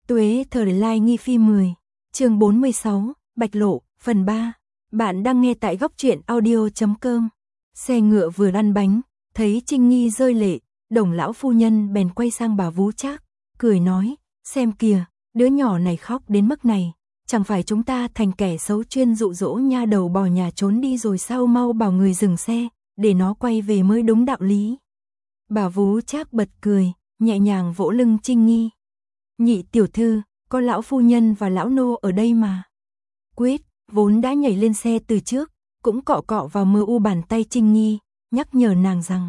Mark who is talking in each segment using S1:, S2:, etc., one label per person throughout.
S1: Tuế thời lai nghi phi 10, chương 46, Bạch Lộ, phần 3. Bạn đang nghe tại góc truyện audio.com. Xe ngựa vừa lăn bánh, thấy Trinh Nghi rơi lệ, Đồng lão phu nhân bèn quay sang bà Vú Trác, cười nói, xem kìa, đứa nhỏ này khóc đến mức này, chẳng phải chúng ta thành kẻ xấu chuyên dụ dỗ nha đầu bỏ nhà trốn đi rồi sao, mau bảo người dừng xe, để nó quay về mới đúng đạo lý. Bà Vú Trác bật cười, nhẹ nhàng vỗ lưng Trinh Nghi. Nhị tiểu thư, có lão phu nhân và lão nô ở đây mà. Quyết, vốn đã nhảy lên xe từ trước, cũng cọ cọ vào mơ u bàn tay Trinh Nghi, nhắc nhở nàng rằng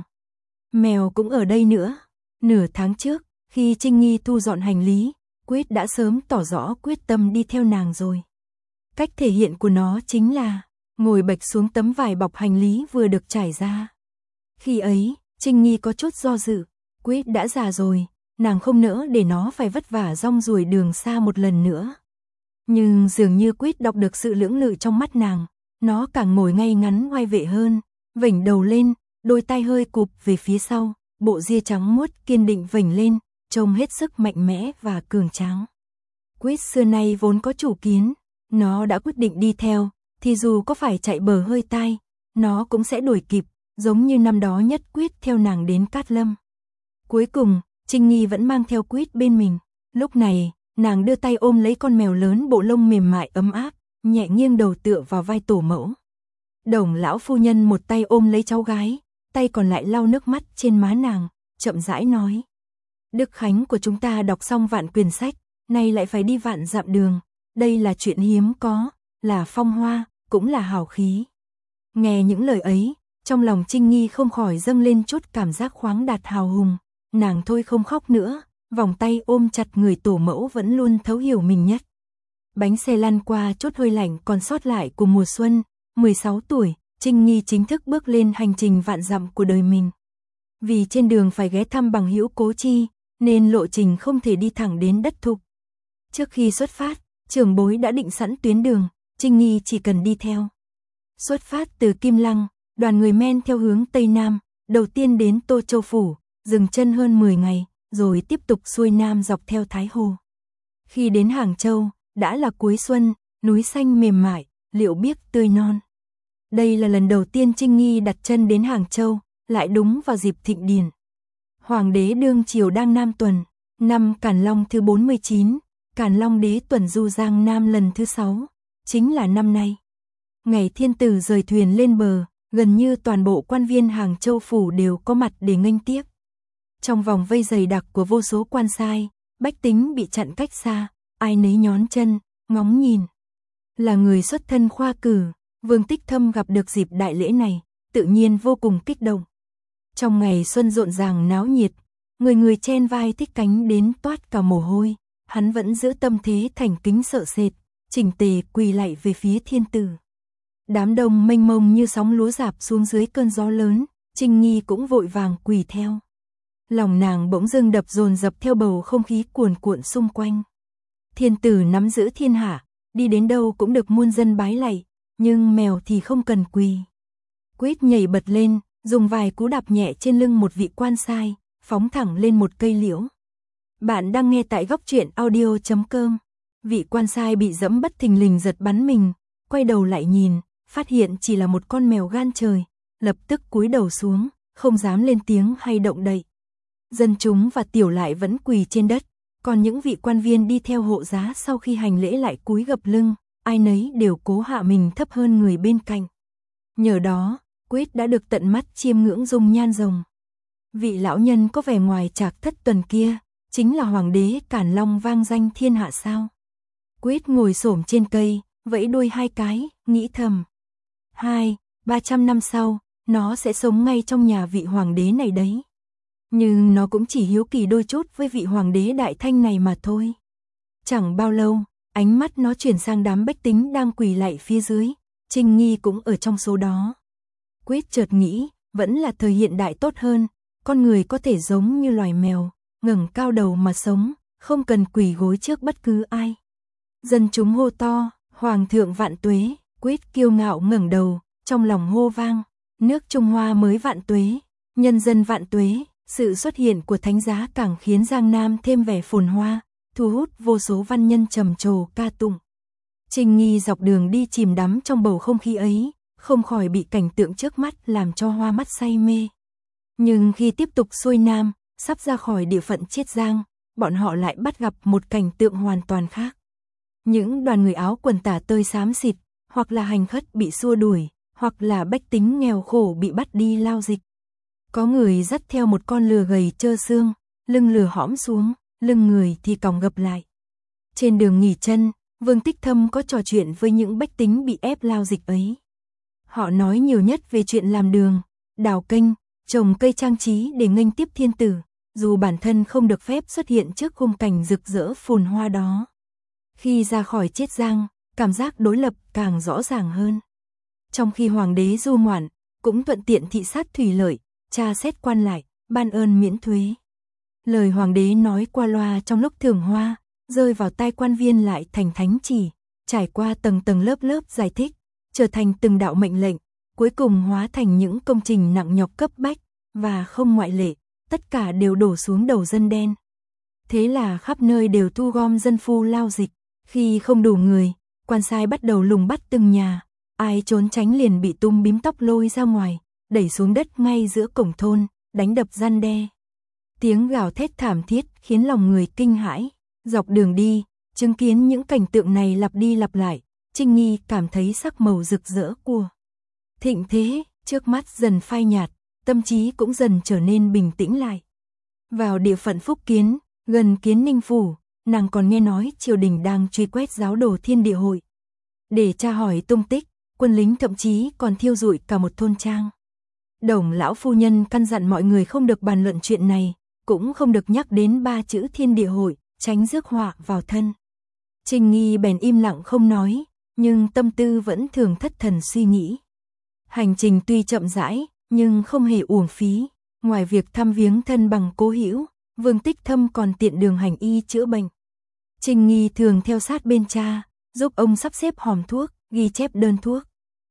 S1: mèo cũng ở đây nữa. Nửa tháng trước, khi Trinh Nghi thu dọn hành lý, Quyết đã sớm tỏ rõ quyết tâm đi theo nàng rồi. Cách thể hiện của nó chính là ngồi bệch xuống tấm vải bọc hành lý vừa được trải ra. Khi ấy, Trinh Nghi có chút do dự, Quyết đã già rồi, nàng không nỡ để nó phải vất vả rong ruổi đường xa một lần nữa. Nhưng dường như Quyết đọc được sự lưỡng lự trong mắt nàng, nó càng ngồi ngay ngắn oai vệ hơn, vểnh đầu lên, đôi tay hơi cụp về phía sau, bộ ria trắng muốt kiên định vểnh lên, trông hết sức mạnh mẽ và cường tráng. Quyết xưa nay vốn có chủ kiến, nó đã quyết định đi theo, thì dù có phải chạy bờ hơi tai, nó cũng sẽ đuổi kịp, giống như năm đó nhất Quyết theo nàng đến Cát Lâm. Cuối cùng, Trinh Nghi vẫn mang theo Quyết bên mình. Lúc này, nàng đưa tay ôm lấy con mèo lớn bộ lông mềm mại ấm áp, nhẹ nghiêng đầu tựa vào vai tổ mẫu. Đồng lão phu nhân một tay ôm lấy cháu gái, tay còn lại lau nước mắt trên má nàng, chậm rãi nói. Đức khánh của chúng ta đọc xong vạn quyển sách, nay lại phải đi vạn dặm đường. Đây là chuyện hiếm có, là phong hoa, cũng là hào khí. Nghe những lời ấy, trong lòng Trinh Nghi không khỏi dâng lên chút cảm giác khoáng đạt hào hùng. Nàng thôi không khóc nữa, vòng tay ôm chặt người tổ mẫu vẫn luôn thấu hiểu mình nhất. Bánh xe lăn qua chút hơi lạnh còn sót lại của mùa xuân, 16 tuổi, Trinh Nghi chính thức bước lên hành trình vạn dặm của đời mình. Vì trên đường phải ghé thăm bằng hữu Cố Chi, nên lộ trình không thể đi thẳng đến đất Thục. Trước khi xuất phát, trưởng bối đã định sẵn tuyến đường, Trinh Nghi chỉ cần đi theo. Xuất phát từ Kim Lăng, đoàn người men theo hướng Tây Nam, đầu tiên đến Tô Châu Phủ, dừng chân hơn 10 ngày, rồi tiếp tục xuôi Nam dọc theo Thái Hồ. Khi đến Hàng Châu, đã là cuối xuân, núi xanh mềm mại, liễu biếc tươi non. Đây là lần đầu tiên Trinh Nghi đặt chân đến Hàng Châu, lại đúng vào dịp thịnh điển. Hoàng đế đương triều đang Nam tuần, năm Càn Long thứ 49, Càn Long đế tuần du Giang Nam lần thứ 6, chính là năm nay. Ngày thiên tử rời thuyền lên bờ, gần như toàn bộ quan viên Hàng Châu phủ đều có mặt để nghênh tiếp. Trong vòng vây dày đặc của vô số quan sai, bách tính bị chặn cách xa, ai nấy nhón chân, ngóng nhìn. Là người xuất thân khoa cử, Vương Tích Thâm gặp được dịp đại lễ này, tự nhiên vô cùng kích động. Trong ngày xuân rộn ràng náo nhiệt, người người chen vai thích cánh đến toát cả mồ hôi, hắn vẫn giữ tâm thế thành kính sợ sệt, chỉnh tề quỳ lạy về phía thiên tử. Đám đông mênh mông như sóng lúa rạp xuống dưới cơn gió lớn, Trinh Nghi cũng vội vàng quỳ theo. Lòng nàng bỗng dưng đập dồn dập theo bầu không khí cuồn cuộn xung quanh. Thiên tử nắm giữ thiên hạ, đi đến đâu cũng được muôn dân bái lạy, nhưng mèo thì không cần quỳ. Quyết nhảy bật lên, dùng vài cú đạp nhẹ trên lưng một vị quan sai, phóng thẳng lên một cây liễu. Bạn đang nghe tại góc truyện audio.com. Vị quan sai bị dẫm bất thình lình giật bắn mình, quay đầu lại nhìn, phát hiện chỉ là một con mèo gan trời, lập tức cúi đầu xuống, không dám lên tiếng hay động đậy. Dân chúng và tiểu lại vẫn quỳ trên đất, còn những vị quan viên đi theo hộ giá sau khi hành lễ lại cúi gập lưng, ai nấy đều cố hạ mình thấp hơn người bên cạnh. Nhờ đó, Quyết đã được tận mắt chiêm ngưỡng dung nhan rồng. Vị lão nhân có vẻ ngoài trạc thất tuần kia, chính là hoàng đế Càn Long vang danh thiên hạ sao. Quyết ngồi xổm trên cây, vẫy đuôi hai cái, nghĩ thầm. 200-300 năm sau, nó sẽ sống ngay trong nhà vị hoàng đế này đấy. Nhưng nó cũng chỉ hiếu kỳ đôi chút với vị hoàng đế đại thanh này mà thôi. Chẳng bao lâu, ánh mắt nó chuyển sang đám bách tính đang quỳ lạy phía dưới, Trinh Nghi cũng ở trong số đó. Quyết chợt nghĩ, vẫn là thời hiện đại tốt hơn, con người có thể giống như loài mèo, ngẩng cao đầu mà sống, không cần quỳ gối trước bất cứ ai. Dân chúng hô to, Hoàng thượng vạn tuế, Quyết kiêu ngạo ngẩng đầu, trong lòng hô vang, nước Trung Hoa mới vạn tuế, nhân dân vạn tuế. Sự xuất hiện của thánh giá càng khiến Giang Nam thêm vẻ phồn hoa, thu hút vô số văn nhân trầm trồ ca tụng. Trinh Nghi dọc đường đi chìm đắm trong bầu không khí ấy, không khỏi bị cảnh tượng trước mắt làm cho hoa mắt say mê. Nhưng khi tiếp tục xuôi nam, sắp ra khỏi địa phận Chiết Giang, bọn họ lại bắt gặp một cảnh tượng hoàn toàn khác. Những đoàn người áo quần tả tơi xám xịt, hoặc là hành khất bị xua đuổi, hoặc là bách tính nghèo khổ bị bắt đi lao dịch. Có người dắt theo một con lừa gầy trơ xương, lưng lừa hõm xuống, lưng người thì còng gập lại. Trên đường nghỉ chân, Vương Tích Thâm có trò chuyện với những bách tính bị ép lao dịch ấy. Họ nói nhiều nhất về chuyện làm đường, đào kênh, trồng cây trang trí để nghênh tiếp thiên tử, dù bản thân không được phép xuất hiện trước khung cảnh rực rỡ phồn hoa đó. Khi ra khỏi Chiết Giang, cảm giác đối lập càng rõ ràng hơn. Trong khi hoàng đế du ngoạn, cũng thuận tiện thị sát thủy lợi, tra xét quan lại, ban ơn miễn thuế. Lời hoàng đế nói qua loa trong lúc thưởng hoa, rơi vào tai quan viên lại thành thánh chỉ, trải qua tầng tầng lớp lớp giải thích, trở thành từng đạo mệnh lệnh, cuối cùng hóa thành những công trình nặng nhọc cấp bách, và không ngoại lệ, tất cả đều đổ xuống đầu dân đen. Thế là khắp nơi đều thu gom dân phu lao dịch, khi không đủ người, quan sai bắt đầu lùng bắt từng nhà, ai trốn tránh liền bị tung bím tóc lôi ra ngoài, đẩy xuống đất ngay giữa cổng thôn, đánh đập răn đe. Tiếng gào thét thảm thiết khiến lòng người kinh hãi. Dọc đường đi, chứng kiến những cảnh tượng này lặp đi lặp lại, Trinh Nghi cảm thấy sắc màu rực rỡ của thịnh thế, trước mắt dần phai nhạt, tâm trí cũng dần trở nên bình tĩnh lại. Vào địa phận Phúc Kiến, gần Kiến Ninh Phủ, nàng còn nghe nói triều đình đang truy quét giáo đồ Thiên Địa Hội. Để tra hỏi tung tích, quân lính thậm chí còn thiêu rụi cả một thôn trang. Đồng lão phu nhân căn dặn mọi người không được bàn luận chuyện này, cũng không được nhắc đến 3 chữ Thiên Địa Hội, tránh rước họa vào thân. Trinh Nghi bèn im lặng không nói, nhưng tâm tư vẫn thường thất thần suy nghĩ. Hành trình tuy chậm rãi, nhưng không hề uổng phí. Ngoài việc thăm viếng thân bằng cố hữu, Vương Tích Thâm còn tiện đường hành y chữa bệnh. Trinh Nghi thường theo sát bên cha, giúp ông sắp xếp hòm thuốc, ghi chép đơn thuốc.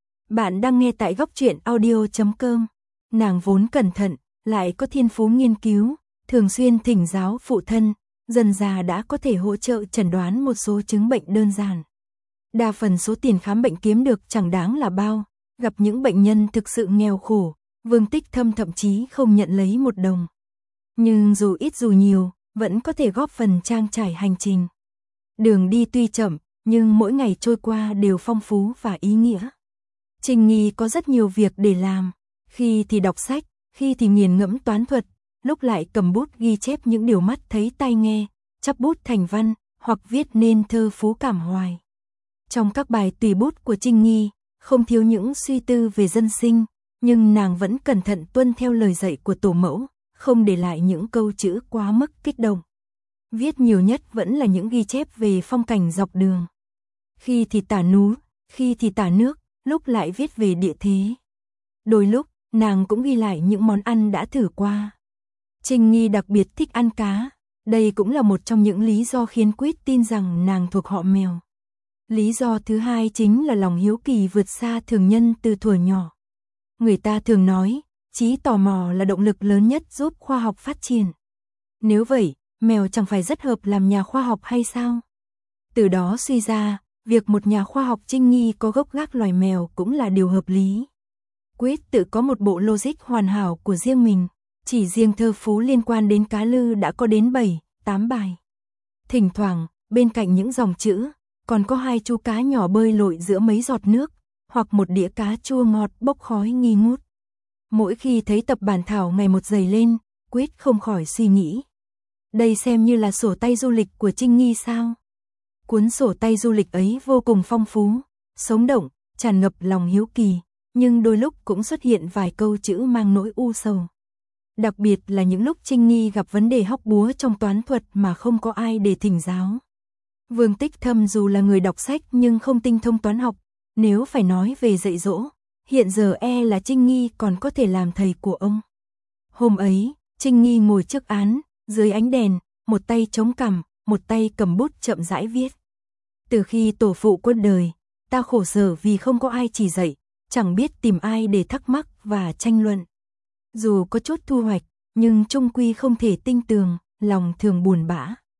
S1: Bạn đang nghe tại góc truyện audio.com. Nàng vốn cẩn thận, lại có thiên phú nghiên cứu, thường xuyên thỉnh giáo phụ thân, dần già đã có thể hỗ trợ chẩn đoán một số chứng bệnh đơn giản. Đa phần số tiền khám bệnh kiếm được chẳng đáng là bao, gặp những bệnh nhân thực sự nghèo khổ, Vương Tích Thâm thậm chí không nhận lấy một đồng. Nhưng dù ít dù nhiều, vẫn có thể góp phần trang trải hành trình. Đường đi tuy chậm, nhưng mỗi ngày trôi qua đều phong phú và ý nghĩa. Trinh Nghi có rất nhiều việc để làm, khi thì đọc sách, khi thì nghiền ngẫm toán thuật, lúc lại cầm bút ghi chép những điều mắt thấy tai nghe, chắp bút thành văn, hoặc viết nên thơ phú cảm hoài. Trong các bài tùy bút của Trinh Nghi, không thiếu những suy tư về dân sinh, nhưng nàng vẫn cẩn thận tuân theo lời dạy của tổ mẫu, không để lại những câu chữ quá mức kích động. Viết nhiều nhất vẫn là những ghi chép về phong cảnh dọc đường. Khi thì tả núi, khi thì tả nước, lúc lại viết về địa thế. Đôi lúc, nàng cũng ghi lại những món ăn đã thử qua. Trinh Nghi đặc biệt thích ăn cá, đây cũng là một trong những lý do khiến Quýt tin rằng nàng thuộc họ mèo. Lý do thứ hai chính là lòng hiếu kỳ vượt xa thường nhân từ thuở nhỏ. Người ta thường nói, trí tò mò là động lực lớn nhất giúp khoa học phát triển. Nếu vậy, mèo chẳng phải rất hợp làm nhà khoa học hay sao? Từ đó suy ra, việc một nhà khoa học Trinh Nghi có gốc gác loài mèo cũng là điều hợp lý. Quýt tự có một bộ logic hoàn hảo của riêng mình, chỉ riêng thơ phú liên quan đến cá lư đã có đến 7-8 bài. Thỉnh thoảng, bên cạnh những dòng chữ, còn có 2 chú cá nhỏ bơi lội giữa mấy giọt nước, hoặc một đĩa cá chua ngọt bốc khói nghi ngút. Mỗi khi thấy tập bản thảo ngày một dày lên, Quýt không khỏi suy nghĩ. Đây xem như là sổ tay du lịch của Trinh Nghi sao? Cuốn sổ tay du lịch ấy vô cùng phong phú, sống động, tràn ngập lòng hiếu kỳ, nhưng đôi lúc cũng xuất hiện vài câu chữ mang nỗi u sầu. Đặc biệt là những lúc Trinh Nghi gặp vấn đề hóc búa trong toán thuật mà không có ai để thỉnh giáo. Vương Tích Thâm dù là người đọc sách nhưng không tinh thông toán học, nếu phải nói về dạy dỗ, hiện giờ là Trinh Nghi còn có thể làm thầy của ông. Hôm ấy, Trinh Nghi ngồi trước án, dưới ánh đèn, một tay chống cằm, một tay cầm bút chậm rãi viết. Từ khi tổ phụ qua đời, ta khổ sở vì không có ai chỉ dạy, chẳng biết tìm ai để thắc mắc và tranh luận. Dù có chút thu hoạch, nhưng chung quy không thể tinh tường, lòng thường buồn bã.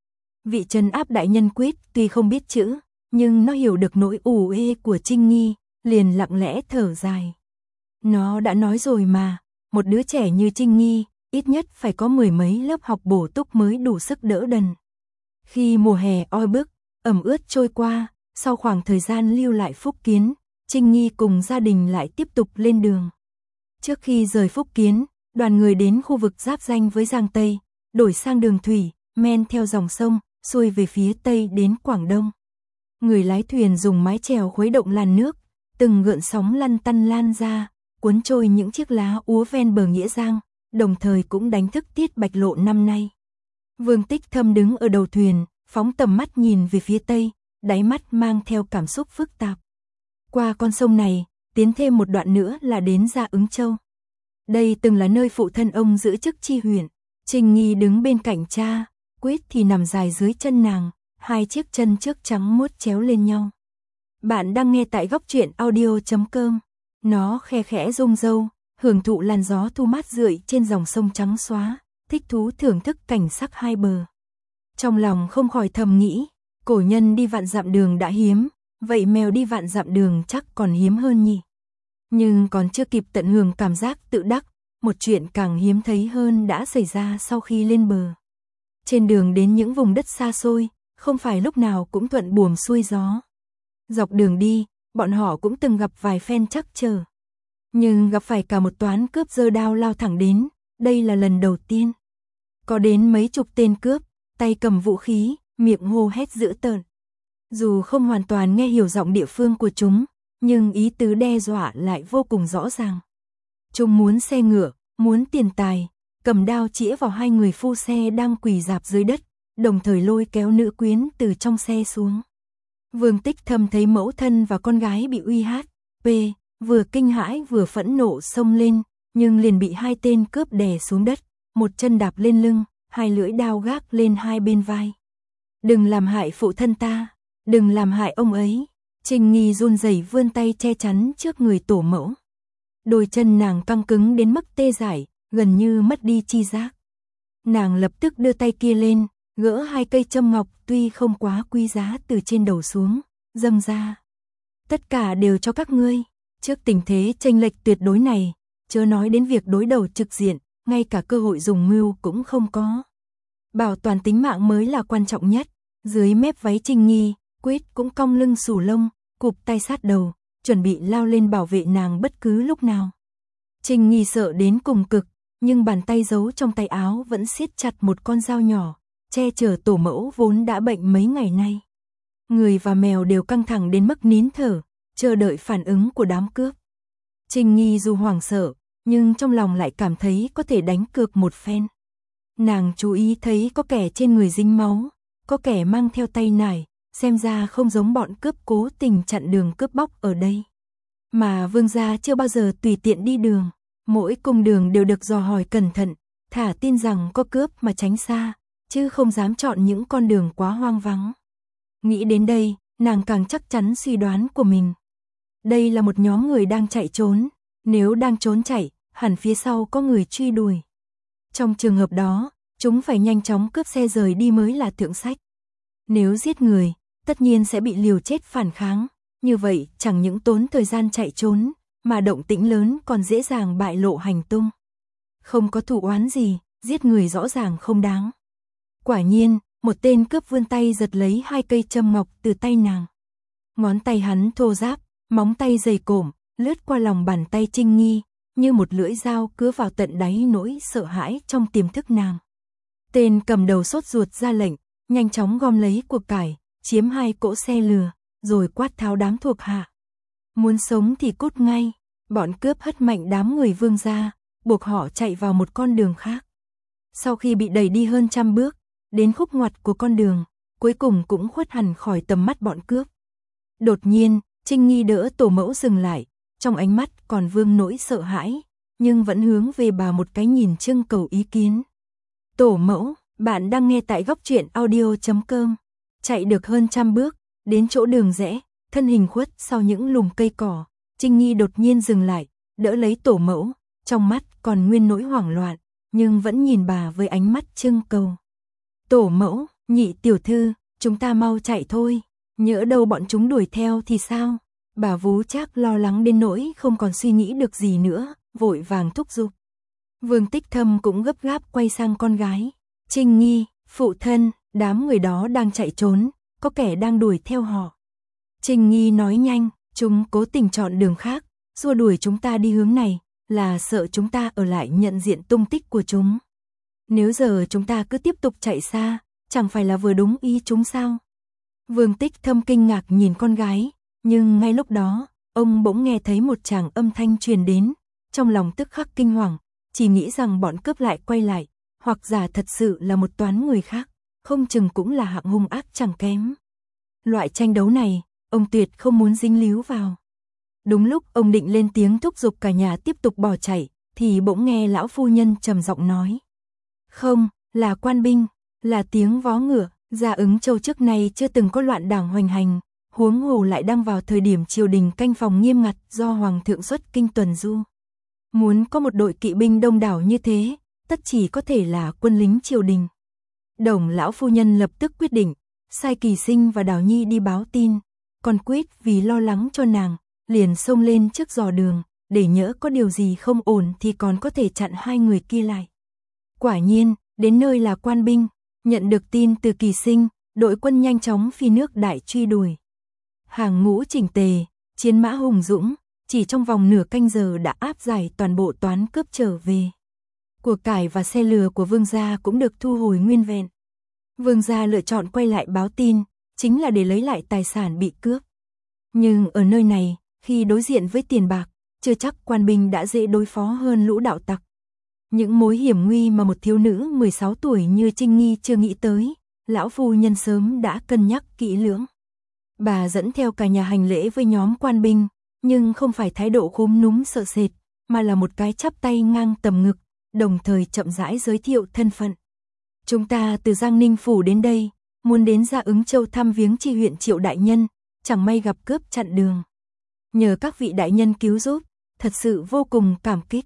S1: Vị trấn áp đại nhân Quyết tuy không biết chữ, nhưng nó hiểu được nỗi ù ê của Trinh Nghi, liền lặng lẽ thở dài. Nó đã nói rồi mà, một đứa trẻ như Trinh Nghi, ít nhất phải có 10 mấy lớp học bổ túc mới đủ sức đỡ đần. Khi mùa hè oi bức, ẩm ướt trôi qua, sau khoảng thời gian lưu lại Phúc Kiến, Trinh Nghi cùng gia đình lại tiếp tục lên đường. Trước khi rời Phúc Kiến, đoàn người đến khu vực giáp ranh với Giang Tây, đổi sang đường thủy, men theo dòng sông, xuôi về phía Tây đến Quảng Đông. Người lái thuyền dùng mái chèo khuấy động làn nước, từng gợn sóng lăn tăn lan ra, cuốn trôi những chiếc lá úa ven bờ Nghĩa Giang, đồng thời cũng đánh thức tiết bạch lộ năm nay. Vương Tích Thâm đứng ở đầu thuyền, phóng tầm mắt nhìn về phía Tây, đáy mắt mang theo cảm xúc phức tạp. Qua con sông này, tiến thêm một đoạn nữa là đến Gia Ứng Châu. Đây từng là nơi phụ thân ông giữ chức tri huyện. Trinh Nghi đứng bên cạnh cha, Quyết thì nằm dài dưới chân nàng, hai chiếc chân trước trắng muốt chéo lên nhau. Bạn đang nghe tại góc truyện audio.com. Nó khe khẽ rung râu, hưởng thụ làn gió thu mát rượi trên dòng sông trắng xóa, thích thú thưởng thức cảnh sắc hai bờ. Trong lòng không khỏi thầm nghĩ, cổ nhân đi vạn dặm đường đã hiếm, vậy mèo đi vạn dặm đường chắc còn hiếm hơn nhỉ. Nhưng còn chưa kịp tận hưởng cảm giác tự đắc, một chuyện càng hiếm thấy hơn đã xảy ra sau khi lên bờ. Trên đường đến những vùng đất xa xôi, không phải lúc nào cũng thuận buồm xuôi gió. Dọc đường đi, bọn họ cũng từng gặp vài phen trắc trở. Nhưng gặp phải cả một toán cướp giơ đao lao thẳng đến, đây là lần đầu tiên. Có đến mấy chục tên cướp, tay cầm vũ khí, miệng hô hét dữ tợn. Dù không hoàn toàn nghe hiểu giọng địa phương của chúng, nhưng ý tứ đe dọa lại vô cùng rõ ràng. Chúng muốn xe ngựa, muốn tiền tài, cầm đao chĩa vào hai người phu xe đang quỳ rạp dưới đất, đồng thời lôi kéo nữ quyến từ trong xe xuống. Vương Tích Thâm thấy mẫu thân và con gái bị uy hiếp, vừa kinh hãi vừa phẫn nộ xông lên, nhưng liền bị hai tên cướp đè xuống đất, một chân đạp lên lưng, hai lưỡi đao gác lên hai bên vai. Đừng làm hại phụ thân ta, đừng làm hại ông ấy. Trinh Nghi run rẩy vươn tay che chắn trước người tổ mẫu. Đôi chân nàng căng cứng đến mức tê dại, gần như mất đi chi giác. Nàng lập tức đưa tay kia lên, gỡ hai cây châm ngọc tuy không quá quý giá từ trên đầu xuống, dâng ra. Tất cả đều cho các ngươi. Trước tình thế chênh lệch tuyệt đối này, chớ nói đến việc đối đầu trực diện, ngay cả cơ hội dùng mưu cũng không có. Bảo toàn tính mạng mới là quan trọng nhất. Dưới mép váy Trinh Nghi, Quyết cũng cong lưng xù lông, cụp tay sát đầu, chuẩn bị lao lên bảo vệ nàng bất cứ lúc nào. Trinh Nghi sợ đến cùng cực, nhưng bàn tay giấu trong tay áo vẫn siết chặt một con dao nhỏ, che chở tổ mẫu vốn đã bệnh mấy ngày nay. Người và mèo đều căng thẳng đến mức nín thở, chờ đợi phản ứng của đám cướp. Trinh Nghi dù hoảng sợ, nhưng trong lòng lại cảm thấy có thể đánh cược một phen. Nàng chú ý thấy có kẻ trên người dính máu, có kẻ mang theo tay nải, xem ra không giống bọn cướp cố tình chặn đường cướp bóc ở đây. Mà vương gia chưa bao giờ tùy tiện đi đường, mỗi cung đường đều được dò hỏi cẩn thận, thả tin rằng có cướp mà tránh xa, chứ không dám chọn những con đường quá hoang vắng. Nghĩ đến đây, nàng càng chắc chắn suy đoán của mình. Đây là một nhóm người đang chạy trốn, nếu đang trốn chạy, hẳn phía sau có người truy đuổi. Trong trường hợp đó, chúng phải nhanh chóng cướp xe rời đi mới là thượng sách. Nếu giết người, tất nhiên sẽ bị liều chết phản kháng, như vậy chẳng những tốn thời gian chạy trốn, mà động tĩnh lớn còn dễ dàng bại lộ hành tung. Không có thù oán gì, giết người rõ ràng không đáng. Quả nhiên, một tên cướp vươn tay giật lấy hai cây châm ngọc từ tay nàng. Ngón tay hắn thô ráp, móng tay dày cộm, lướt qua lòng bàn tay Trinh Nghi, như một lưỡi dao cứa vào tận đáy nỗi sợ hãi trong tiềm thức nàng. Tên cầm đầu sốt ruột ra lệnh, nhanh chóng gom lấy cuộc cải, chiếm hai cỗ xe lừa, rồi quát tháo đám thuộc hạ. Muốn sống thì cút ngay. Bọn cướp hất mạnh đám người vương ra, buộc họ chạy vào một con đường khác. Sau khi bị đẩy đi hơn 100 bước, đến khúc ngoặt của con đường, cuối cùng cũng khuất hẳn khỏi tầm mắt bọn cướp. Đột nhiên, Trinh Nghi đỡ tổ mẫu dừng lại, trong ánh mắt còn vương nỗi sợ hãi, nhưng vẫn hướng về bà một cái nhìn trưng cầu ý kiến. Tổ mẫu, bạn đang nghe tại góc truyện audio.com. Chạy được hơn 100 bước, đến chỗ đường rẽ, thân hình khuất sau những lùm cây cỏ, Trinh Nghi đột nhiên dừng lại, đỡ lấy tổ mẫu, trong mắt còn nguyên nỗi hoảng loạn, nhưng vẫn nhìn bà với ánh mắt trưng cầu. Tổ mẫu, Nhị tiểu thư, chúng ta mau chạy thôi, nhỡ đâu bọn chúng đuổi theo thì sao? Bà Vú Trác lo lắng đến nỗi không còn suy nghĩ được gì nữa, vội vàng thúc giục. Vương Tích Thâm cũng gấp gáp quay sang con gái. Trinh Nghi, phụ thân, đám người đó đang chạy trốn, có kẻ đang đuổi theo họ. Trinh Nghi nói nhanh, chúng cố tình chọn đường khác, xua đuổi chúng ta đi hướng này, là sợ chúng ta ở lại nhận diện tung tích của chúng. Nếu giờ chúng ta cứ tiếp tục chạy xa, chẳng phải là vừa đúng ý chúng sao? Vương Tích Thâm kinh ngạc nhìn con gái, nhưng ngay lúc đó, ông bỗng nghe thấy một tràng âm thanh truyền đến, trong lòng tức khắc kinh hoàng, chỉ nghĩ rằng bọn cướp lại quay lại, hoặc giả thật sự là một toán người khác, không chừng cũng là hạng hung ác chẳng kém. Loại tranh đấu này, ông tuyệt không muốn dính líu vào. Đúng lúc ông định lên tiếng thúc giục cả nhà tiếp tục bỏ chạy, thì bỗng nghe lão phu nhân trầm giọng nói. Không, là quan binh, là tiếng vó ngựa, Gia Ứng Châu trước nay chưa từng có loạn đảng hoành hành, huống hồ lại đang vào thời điểm triều đình canh phòng nghiêm ngặt do hoàng thượng xuất kinh tuần du. Muốn có một đội kỵ binh đông đảo như thế, tất chỉ có thể là quân lính triều đình. Đồng lão phu nhân lập tức quyết định, sai Kỳ Sinh và Đào Nhi đi báo tin, còn Quyết vì lo lắng cho nàng, liền xông lên trước dò đường, để nhỡ có điều gì không ổn thì còn có thể chặn hai người kia lại. Quả nhiên, đến nơi là quan binh, nhận được tin từ Kỳ Sinh, đội quân nhanh chóng phi nước đại truy đuổi. Hàng ngũ chỉnh tề, chiến mã hùng dũng, chỉ trong vòng nửa canh giờ đã áp giải toàn bộ toán cướp trở về. Của cải và xe lừa của Vương gia cũng được thu hồi nguyên vẹn. Vương gia lựa chọn quay lại báo tin, chính là để lấy lại tài sản bị cướp. Nhưng ở nơi này, khi đối diện với tiền bạc, chưa chắc quan binh đã dễ đối phó hơn lũ đạo tặc. Những mối hiểm nguy mà một thiếu nữ 16 tuổi như Trinh Nghi chưa nghĩ tới, lão phu nhân sớm đã cân nhắc kỹ lưỡng. Bà dẫn theo cả nhà hành lễ với nhóm quan binh, nhưng không phải thái độ khúm núm sợ sệt, mà là một cái chắp tay ngang tầm ngực, đồng thời chậm rãi giới thiệu thân phận. Chúng ta từ Giang Ninh Phủ đến đây, muốn đến Gia Ứng Châu thăm viếng tri huyện Triệu đại nhân, chẳng may gặp cướp chặn đường. Nhờ các vị đại nhân cứu giúp, thật sự vô cùng cảm kích.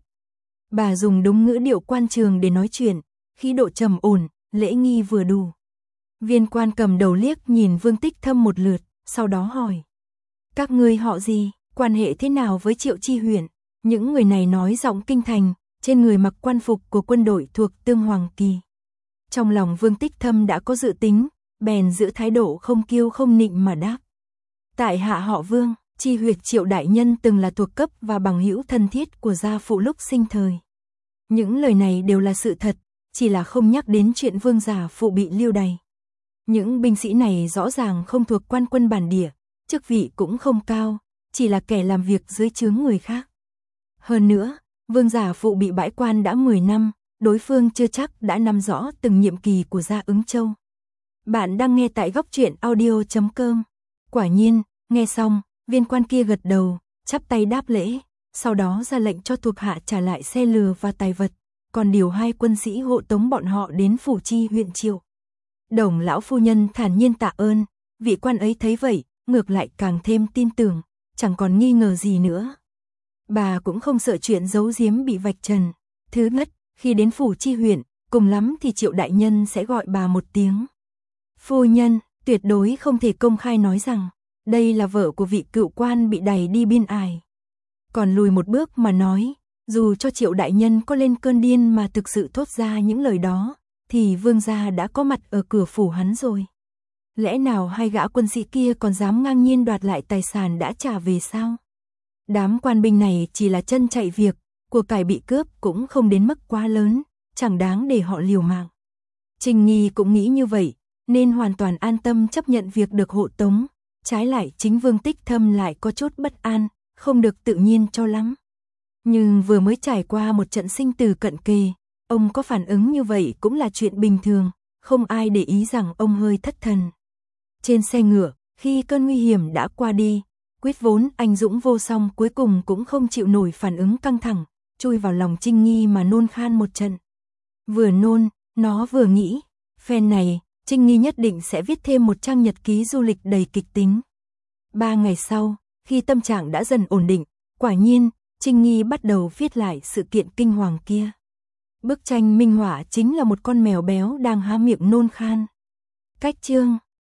S1: Bà dùng đúng ngữ điệu quan trường để nói chuyện, khí độ trầm ổn, lễ nghi vừa đủ. Viên quan cầm đầu liếc nhìn Vương Tích Thâm một lượt, sau đó hỏi. Các ngươi họ gì, quan hệ thế nào với Triệu tri huyện? Những người này nói giọng kinh thành, trên người mặc quan phục của quân đội thuộc Tương Hoàng Kỳ. Trong lòng Vương Tích Thâm đã có dự tính, bèn giữ thái độ không kiêu không nịnh mà đáp. Tại hạ họ Vương, tri huyện Triệu đại nhân từng là thuộc cấp và bằng hữu thân thiết của gia phụ lúc sinh thời. Những lời này đều là sự thật, chỉ là không nhắc đến chuyện Vương gia phụ bị lưu đày. Những binh sĩ này rõ ràng không thuộc quan quân bản địa, chức vị cũng không cao, chỉ là kẻ làm việc dưới trướng người khác. Hơn nữa, Vương gia phụ bị bãi quan đã 10 năm, đối phương chưa chắc đã nắm rõ từng nhiệm kỳ của Gia Ứng Châu. Bạn đang nghe tại góc truyện audio.com. Quả nhiên, nghe xong, viên quan kia gật đầu, chắp tay đáp lễ, sau đó ra lệnh cho thuộc hạ trả lại xe lừa và tài vật, còn điều 2 quân sĩ hộ tống bọn họ đến phủ chi huyện Triệu. Đồng lão phu nhân thản nhiên tạ ơn, vị quan ấy thấy vậy, ngược lại càng thêm tin tưởng, chẳng còn nghi ngờ gì nữa. Bà cũng không sợ chuyện giấu giếm bị vạch trần. Thứ nhất, khi đến phủ chi huyện, cùng lắm thì Triệu đại nhân sẽ gọi bà một tiếng. Phu nhân, tuyệt đối không thể công khai nói rằng, đây là vợ của vị cựu quan bị đày đi biên ải. Còn lùi một bước mà nói, dù cho Triệu đại nhân có lên cơn điên mà thực sự thốt ra những lời đó, thì Vương gia đã có mặt ở cửa phủ hắn rồi. Lẽ nào 2 gã quân sĩ kia còn dám ngang nhiên đoạt lại tài sản đã trả về sao? Đám quan binh này chỉ là chân chạy việc, của cải bị cướp cũng không đến mức quá lớn, chẳng đáng để họ liều mạng. Trình Nghi cũng nghĩ như vậy, nên hoàn toàn an tâm chấp nhận việc được hộ tống. Trái lại chính Vương Tích Thâm lại có chút bất an, không được tự nhiên cho lắm. Nhưng vừa mới trải qua một trận sinh tử cận kề, ông có phản ứng như vậy cũng là chuyện bình thường, không ai để ý rằng ông hơi thất thần. Trên xe ngựa, khi cơn nguy hiểm đã qua đi, Quyết vốn anh dũng vô song cuối cùng cũng không chịu nổi phản ứng căng thẳng, chui vào lòng Trinh Nghi mà nôn khan một trận. Vừa nôn, nó vừa nghĩ, phen này, Trinh Nghi nhất định sẽ viết thêm một trang nhật ký du lịch đầy kịch tính. 3 ngày sau, khi tâm trạng đã dần ổn định, quả nhiên, Trinh Nghi bắt đầu viết lại sự kiện kinh hoàng kia. Bức tranh minh họa chính là một con mèo béo đang há miệng nôn khan. Cách chương